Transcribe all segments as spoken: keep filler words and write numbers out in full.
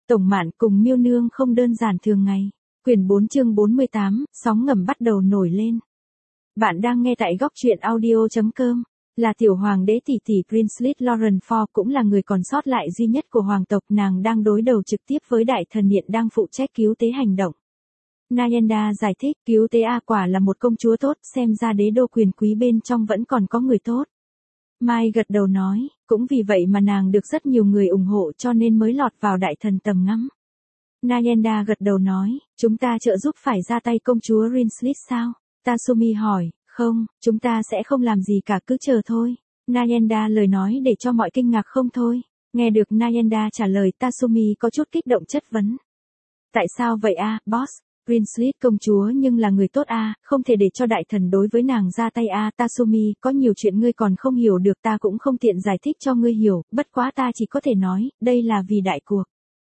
Tổng Mạn cùng Miêu Nương không đơn giản thường ngày. Quyển bốn chương bốn mươi tám, sóng ngầm bắt đầu nổi lên. Bạn đang nghe tại góc truyện audio chấm com. Là tiểu hoàng đế tỷ tỷ Princess Lauren Ford, cũng là người còn sót lại duy nhất của hoàng tộc, nàng đang đối đầu trực tiếp với đại thần điện đang phụ trách cứu tế hành động. Nyenda giải thích, cứu tế A quả là một công chúa tốt, xem ra đế đô quyền quý bên trong vẫn còn có người tốt. Mai gật đầu nói, cũng vì vậy mà nàng được rất nhiều người ủng hộ cho nên mới lọt vào đại thần tầm ngắm. Nyenda gật đầu nói, chúng ta trợ giúp phải ra tay công chúa Rinslit sao? Tasumi hỏi, không, chúng ta sẽ không làm gì cả, cứ chờ thôi. Nyenda lời nói để cho mọi kinh ngạc không thôi. Nghe được Nyenda trả lời, Tasumi có chút kích động chất vấn. Tại sao vậy a, à, boss? Rinslit công chúa nhưng là người tốt a, à, không thể để cho đại thần đối với nàng ra tay a, à, Tasumi, có nhiều chuyện ngươi còn không hiểu được, ta cũng không tiện giải thích cho ngươi hiểu, bất quá ta chỉ có thể nói, đây là vì đại cuộc.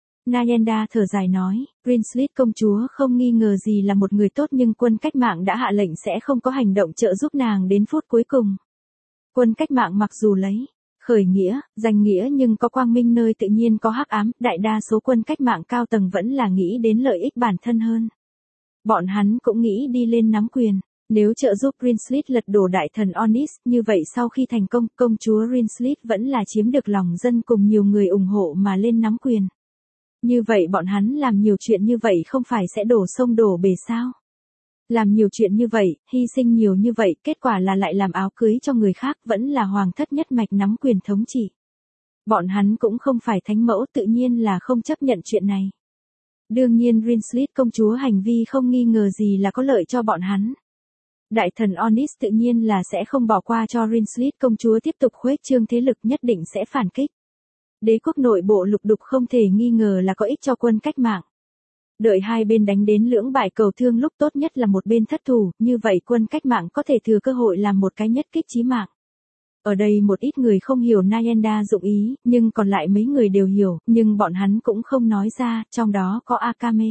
Nyenda thở dài nói, Rinslit công chúa không nghi ngờ gì là một người tốt, nhưng quân cách mạng đã hạ lệnh sẽ không có hành động trợ giúp nàng đến phút cuối cùng. Quân cách mạng mặc dù lấy khởi nghĩa, danh nghĩa nhưng có quang minh nơi tự nhiên có hắc ám, đại đa số quân cách mạng cao tầng vẫn là nghĩ đến lợi ích bản thân hơn. Bọn hắn cũng nghĩ đi lên nắm quyền. Nếu trợ giúp Rinslit lật đổ đại thần Onis, như vậy sau khi thành công, công chúa Rinslit vẫn là chiếm được lòng dân cùng nhiều người ủng hộ mà lên nắm quyền. Như vậy bọn hắn làm nhiều chuyện như vậy không phải sẽ đổ sông đổ bể sao? Làm nhiều chuyện như vậy, hy sinh nhiều như vậy, kết quả là lại làm áo cưới cho người khác, vẫn là hoàng thất nhất mạch nắm quyền thống trị. Bọn hắn cũng không phải thánh mẫu, tự nhiên là không chấp nhận chuyện này. Đương nhiên Rinslit công chúa hành vi không nghi ngờ gì là có lợi cho bọn hắn. Đại thần Onis tự nhiên là sẽ không bỏ qua cho Rinslit công chúa tiếp tục khuếch trương thế lực, nhất định sẽ phản kích. Đế quốc nội bộ lục đục không thể nghi ngờ là có ích cho quân cách mạng. Đợi hai bên đánh đến lưỡng bại cầu thương, lúc tốt nhất là một bên thất thủ, như vậy quân cách mạng có thể thừa cơ hội làm một cái nhất kích chí mạng. Ở đây một ít người không hiểu Nyenda dụng ý, nhưng còn lại mấy người đều hiểu, nhưng bọn hắn cũng không nói ra, trong đó có Akame.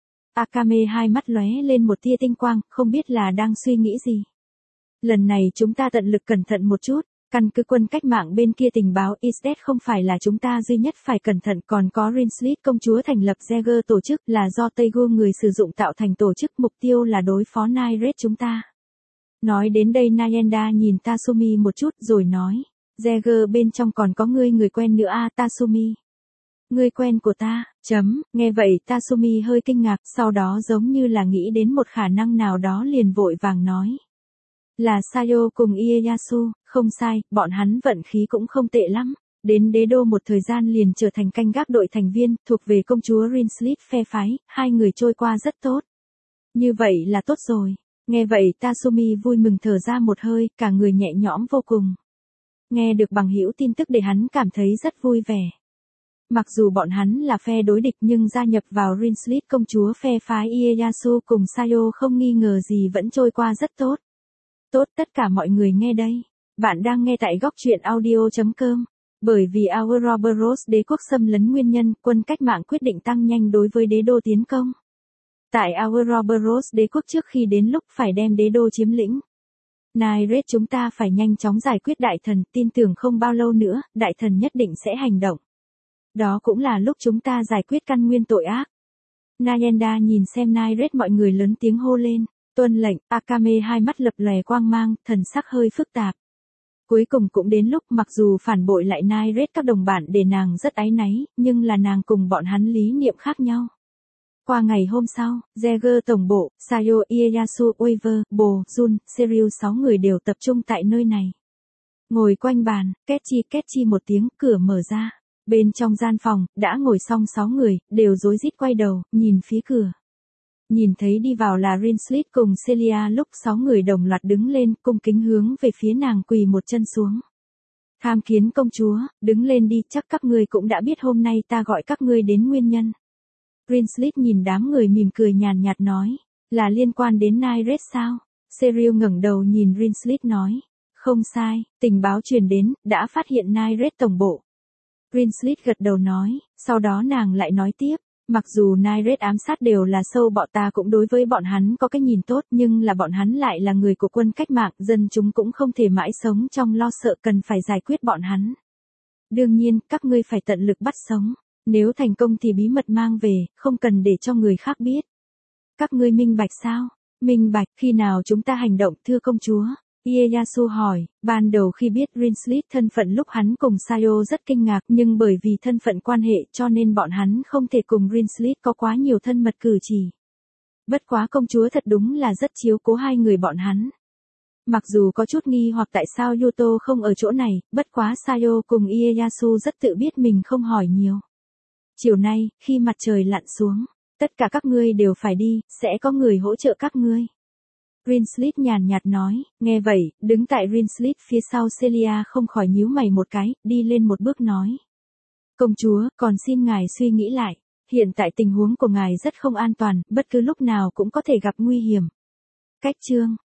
Akame hai mắt lóe lên một tia tinh quang, không biết là đang suy nghĩ gì. Lần này chúng ta tận lực cẩn thận một chút. Căn cứ quân cách mạng bên kia tình báo, Isdet không phải là chúng ta duy nhất phải cẩn thận, còn có Rinslit công chúa thành lập Jaeger tổ chức, là do Taegu người sử dụng tạo thành tổ chức, mục tiêu là đối phó Nyret chúng ta. Nói đến đây Nyenda nhìn Tasumi một chút rồi nói, Jaeger bên trong còn có ngươi người quen nữa a, à, Tasumi. Người quen của ta, chấm, nghe vậy Tasumi hơi kinh ngạc, sau đó giống như là nghĩ đến một khả năng nào đó liền vội vàng nói. Là Sayo cùng Ieyasu, không sai, bọn hắn vận khí cũng không tệ lắm. Đến đế đô một thời gian liền trở thành canh gác đội thành viên, thuộc về công chúa Rinslit phe phái, hai người trôi qua rất tốt. Như vậy là tốt rồi. Nghe vậy Tasumi vui mừng thở ra một hơi, cả người nhẹ nhõm vô cùng. Nghe được bằng hữu tin tức để hắn cảm thấy rất vui vẻ. Mặc dù bọn hắn là phe đối địch nhưng gia nhập vào Rinslit công chúa phe phái Ieyasu cùng Sayo không nghi ngờ gì vẫn trôi qua rất tốt. Tốt, tất cả mọi người nghe đây. Bạn đang nghe tại góc truyện audio chấm com. Bởi vì Ouroboros đế quốc xâm lấn nguyên nhân, quân cách mạng quyết định tăng nhanh đối với đế đô tiến công. Tại Ouroboros đế quốc trước khi đến lúc phải đem đế đô chiếm lĩnh. Nyret chúng ta phải nhanh chóng giải quyết đại thần, tin tưởng không bao lâu nữa, đại thần nhất định sẽ hành động. Đó cũng là lúc chúng ta giải quyết căn nguyên tội ác. Nyenda nhìn xem Nyret, mọi người lớn tiếng hô lên. Tuân lệnh, Akame hai mắt lập lòe quang mang, thần sắc hơi phức tạp. Cuối cùng cũng đến lúc mặc dù phản bội lại Nyret các đồng bạn để nàng rất áy náy, nhưng là nàng cùng bọn hắn lý niệm khác nhau. Qua ngày hôm sau, Jaeger tổng bộ, Sayo, Ieyasu, Weaver, Bo, Jun, Serial sáu người đều tập trung tại nơi này. Ngồi quanh bàn, két chi két chi một tiếng, cửa mở ra. Bên trong gian phòng, đã ngồi xong sáu người, đều rối rít quay đầu, nhìn phía cửa. Nhìn thấy đi vào là Rinslit cùng Celia, lúc sáu người đồng loạt đứng lên, cung kính hướng về phía nàng quỳ một chân xuống. Tham kiến công chúa, đứng lên đi, chắc các ngươi cũng đã biết hôm nay ta gọi các ngươi đến nguyên nhân. Rinslit nhìn đám người mỉm cười nhàn nhạt nói, là liên quan đến Nyret sao? Serial ngẩng đầu nhìn Rinslit nói, không sai, tình báo truyền đến, đã phát hiện Nyret tổng bộ. Rinslit gật đầu nói, sau đó nàng lại nói tiếp. Mặc dù Nyret ám sát đều là sâu bọ, ta cũng đối với bọn hắn có cái nhìn tốt, nhưng là bọn hắn lại là người của quân cách mạng, dân chúng cũng không thể mãi sống trong lo sợ, cần phải giải quyết bọn hắn. Đương nhiên, các ngươi phải tận lực bắt sống. Nếu thành công thì bí mật mang về, không cần để cho người khác biết. Các ngươi minh bạch sao? Minh bạch, khi nào chúng ta hành động thưa công chúa? Ieyasu hỏi, ban đầu khi biết Rinslit thân phận lúc hắn cùng Sayo rất kinh ngạc, nhưng bởi vì thân phận quan hệ cho nên bọn hắn không thể cùng Rinslit có quá nhiều thân mật cử chỉ. Bất quá công chúa thật đúng là rất chiếu cố hai người bọn hắn. Mặc dù có chút nghi hoặc tại sao Yuto không ở chỗ này, bất quá Sayo cùng Ieyasu rất tự biết mình không hỏi nhiều. Chiều nay, khi mặt trời lặn xuống, tất cả các ngươi đều phải đi, sẽ có người hỗ trợ các ngươi. Rinslit nhàn nhạt nói, nghe vậy, đứng tại Rinslit phía sau Celia không khỏi nhíu mày một cái, đi lên một bước nói. Công chúa, còn xin ngài suy nghĩ lại, hiện tại tình huống của ngài rất không an toàn, bất cứ lúc nào cũng có thể gặp nguy hiểm. Cách chương